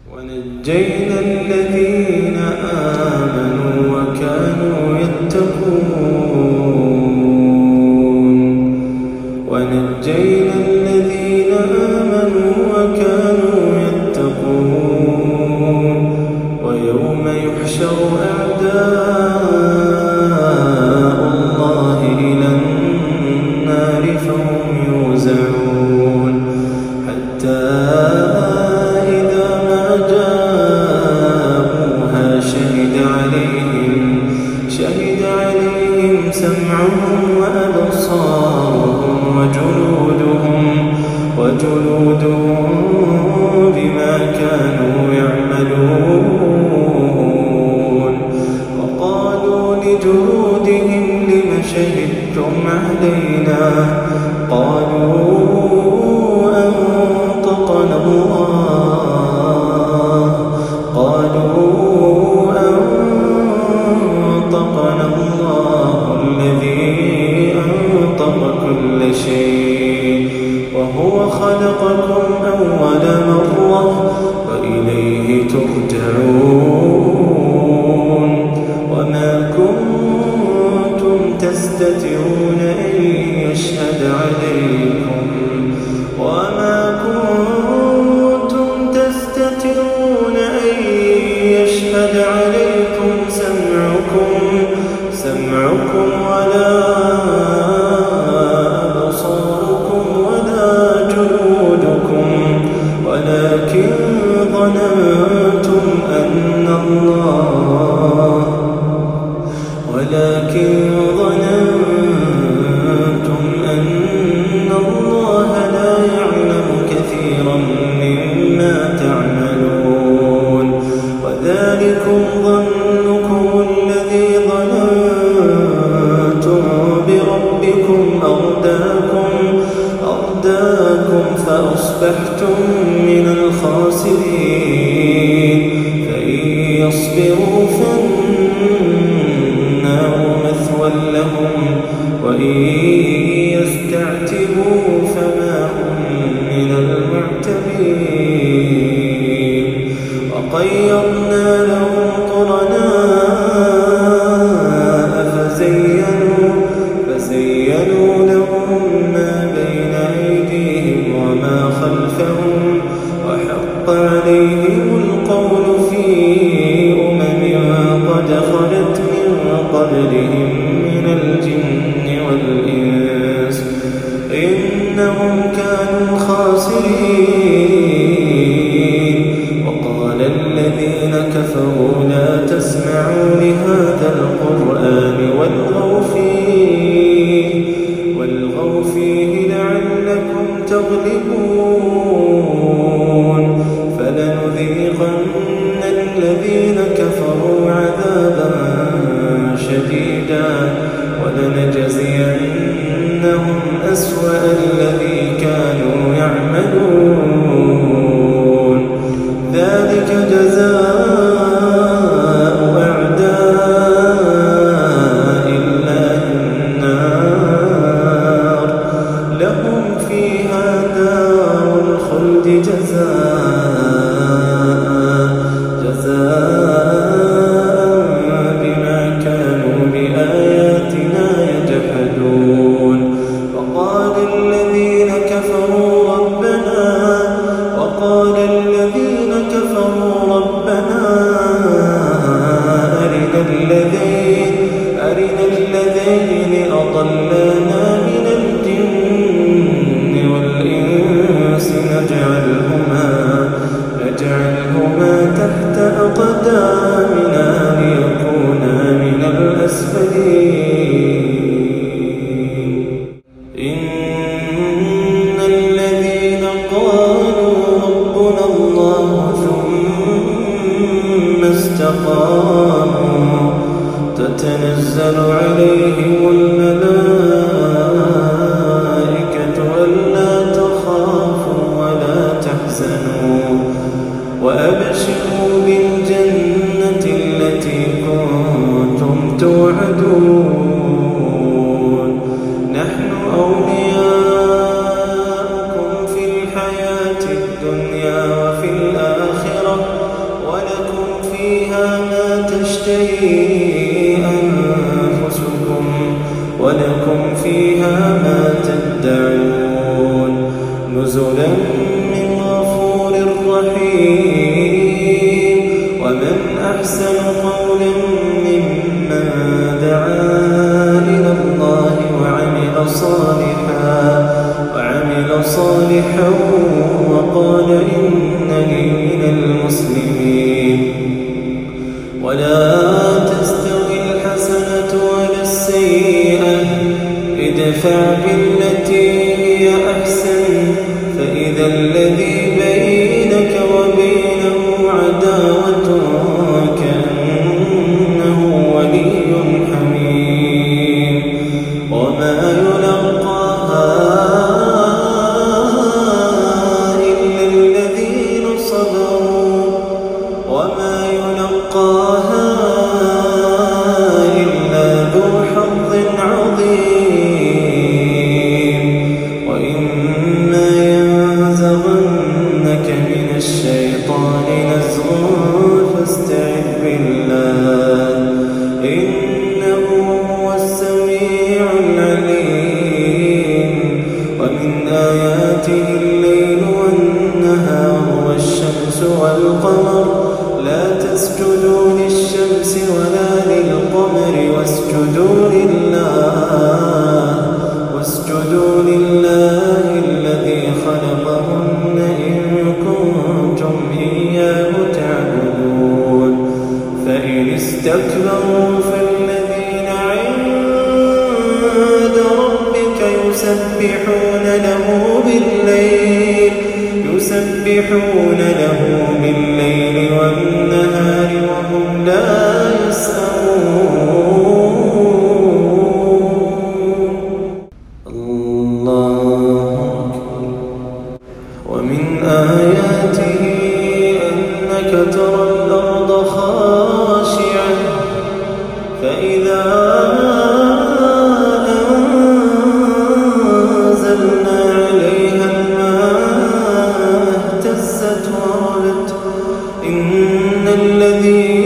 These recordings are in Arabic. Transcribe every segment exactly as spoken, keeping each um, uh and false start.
ونجينا الذين آمنوا وكانوا يتقون ونجينا الذين آمنوا وكانوا يتقون ويوم يحشر أعداء الله إلى النار فهم يوزعون حتى سمعهم وأبصارهم وجلودهم وجلودهم بما كانوا يعملون وقالوا لجلودهم لم شهدتم علينا قالوا أنطقنا الله قالوا أنطقنا الله الذي أنطق كل شيء وهو خلقكم أول مرة وإليه ترجعون وما كنتم تستترون أن يشهد عليكم وما كنتم تستترون أن يشهد عليكم سمعكم سمعكم ولا أبصاركم ولا جلودكم ولكن ظننتم أن الله ولكن ظننتم أن الله لا يعلم كثيرا مما تعملون وذلكم ظنكم الذي ظننتم بربكم أرداكم أرداكم فأصبحتم من الخاسرين فإن يصبروا فالنار مثوى لهم وإن يستعتبوا فما هم من المعتبين وقيضنا لهم قرناء فزينوا فزينوا لهم ما بين أيديهم وما خلفهم وحق عليهم القول في أمم قد خلت من قبلهم من الجن والإنس إنهم كانوا خاسرين وقال الذين كفروا لا تسمعوا لهذا القرآن والغوا فيه والغوا فيه لعلكم تغلبون فلنذيقن الذين كفروا عذابا شديدا ولنجزينهم أسوأ الذي كانوا يعملون ذلك جزاء أعداء الله النار لهم فيها دار الخلد جزاء جزاء بما كانوا بآياتنا يجحدون وقال الذين كفروا ربنا وقال الذين كفروا ربنا أرنا الذين أرنا الذين أضلانا من الجن والإنس نجعلهما نجعلهما تحت أقدامنا ليكونا من الأسفلين إن الذين قالوا ربنا الله ثم استقاموا تتنزل عليهم الملائكة ألا تخافوا ولا تحزنوا وأبشروا بالجنة التي كنتم توعدون نحن أولياؤكم في الحياة الدنيا وفي الآخرة تشتهي أنفسكم ولكم فيها ما تدعون نزلا من غفور رحيم ومن أحسن قولا ممن دعا إلى الله وعمل صالحا وعمل صالحا وقال إنني من المسلمين ولا تستوي الحسنة ولا السيئة ادفع بالتي هي أحسن فإذا الذي بينك وبينه عداوة كأنه ولي حميم وما يلقاها إلا الذين صبروا وما يلقاها إلا ذو حظ عظيم وإما ينزغنك من الشيطان نزغ فاستعذ بالله إنه هو السميع العليم ومن آياته الليل والنهار والشمس والقمر لا تسجدوا للشمس ولا للقمر واسجدوا لله واسجدوا لله الذي خلقهن إن كنتم إياه تعبدون فإن استكبروا فالذين عند ربك يسبحون له بالليل يسبحون له بالليل والنهار وهم لا يسأمون الله ومن آياته أنك ترى الأرض خاشعة فإذا أنزلنا عليها الماء اهتزت وربت إن الذي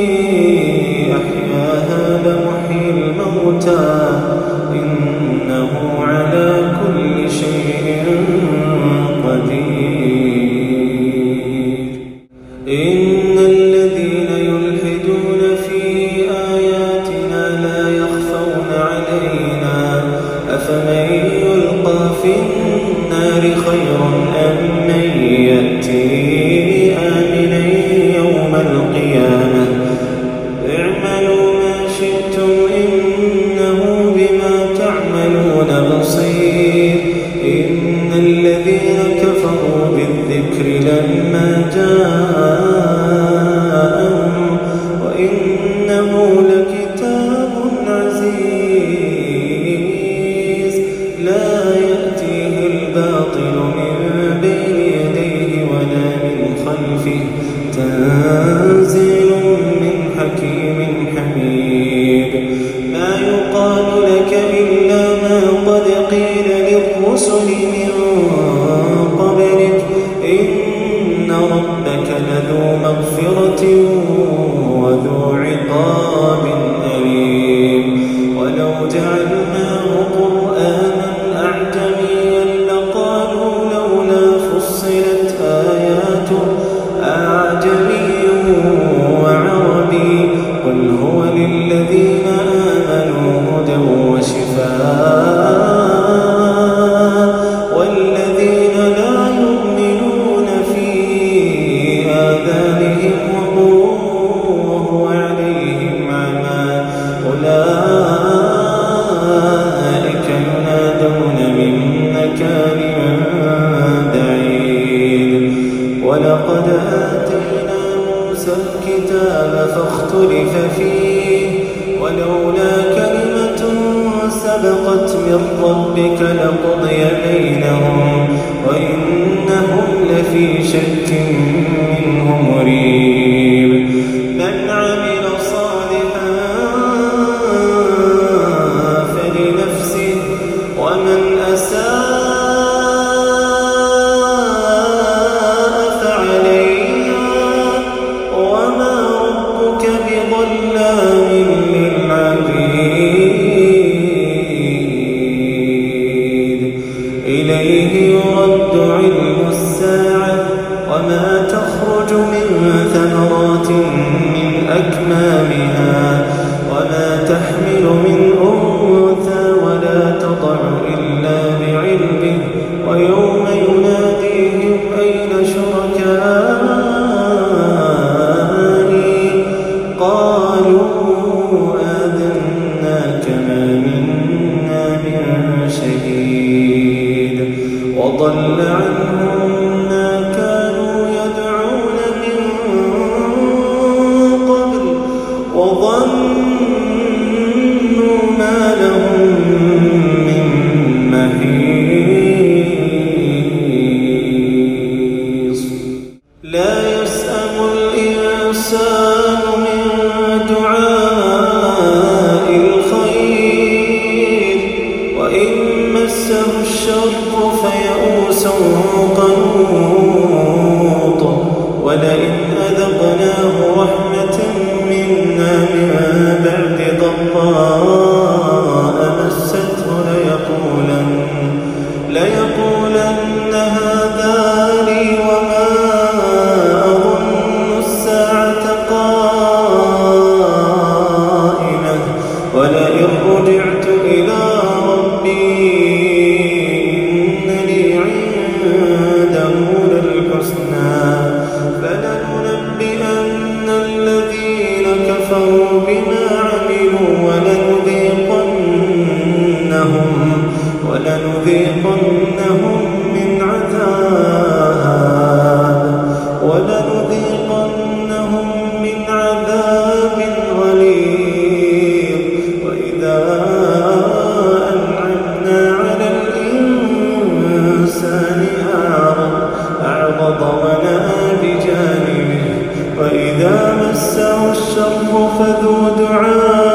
أحياها لمحيي الموتى إنه على كل شيء قدير إن الذين يلحدون في آياتنا لا يخفون علينا أفمن يلقى في النار خير أم من يأتي آمنا يوم القيامة اعملوا ما شئتم إنه بما تعملون بصير إن الذين كفروا بالذكر لما جاءهم وإنه لكتاب عزيز لا يأتيه الباطل من بين يديه ولا من خلفه تنزيل من حكيم حميد ما يقال لك إلا ما قد قيل للرسل من قبلك إن ربك لذو مغفرة وذو عقاب أليم ولو جعلناه قرآنا أعجميا لقالوا لولا فصلت آياته أعجمي وعربي قل هو للذين آمنوا هدى وشفاء والذين لا يؤمنون في آذانهم وقر وهو عليهم عمى أولئك ينادون من مكان بعيد ولقد آتينا موسى الكتاب فاختلف فيه ولولا كلمة سبقت من ربك لقضي بينهم وإنهم لفي شك منه مريب من عمل صالحا فلنفسه ومن أساء فعليها وما ربك بظلام تخرج من ثمرات من أكمامها وما تحمل من أنثى ولا تضع إلا بعلمه ويوم يناديهم أين شركائي قالوا آذناك ما منا من شهيد وضل عنهم ما كانوا يدعون من قبل وظنوا ما لهم من محيص لا يسأم الإنسان من دعاء الخير وإن مسه الشر فيئوس قنوط ولئن أذقناه رحمة منا من بعد ضراء مسته ليقولن ليقولن هذا لي وما أظن الساعة قائمة ولئن رجعت إلى ربي إن لي عنده للحسنى فلننبئن الذين كفروا بما عملوا ولنذيقنهم ولنذيقنهم من عذاب ولنذيقنهم من عذاب غليظ وإذا أنعمنا على الإنسان أعرض ونأى بجانبه وإذا مسه الشر فذو دعاء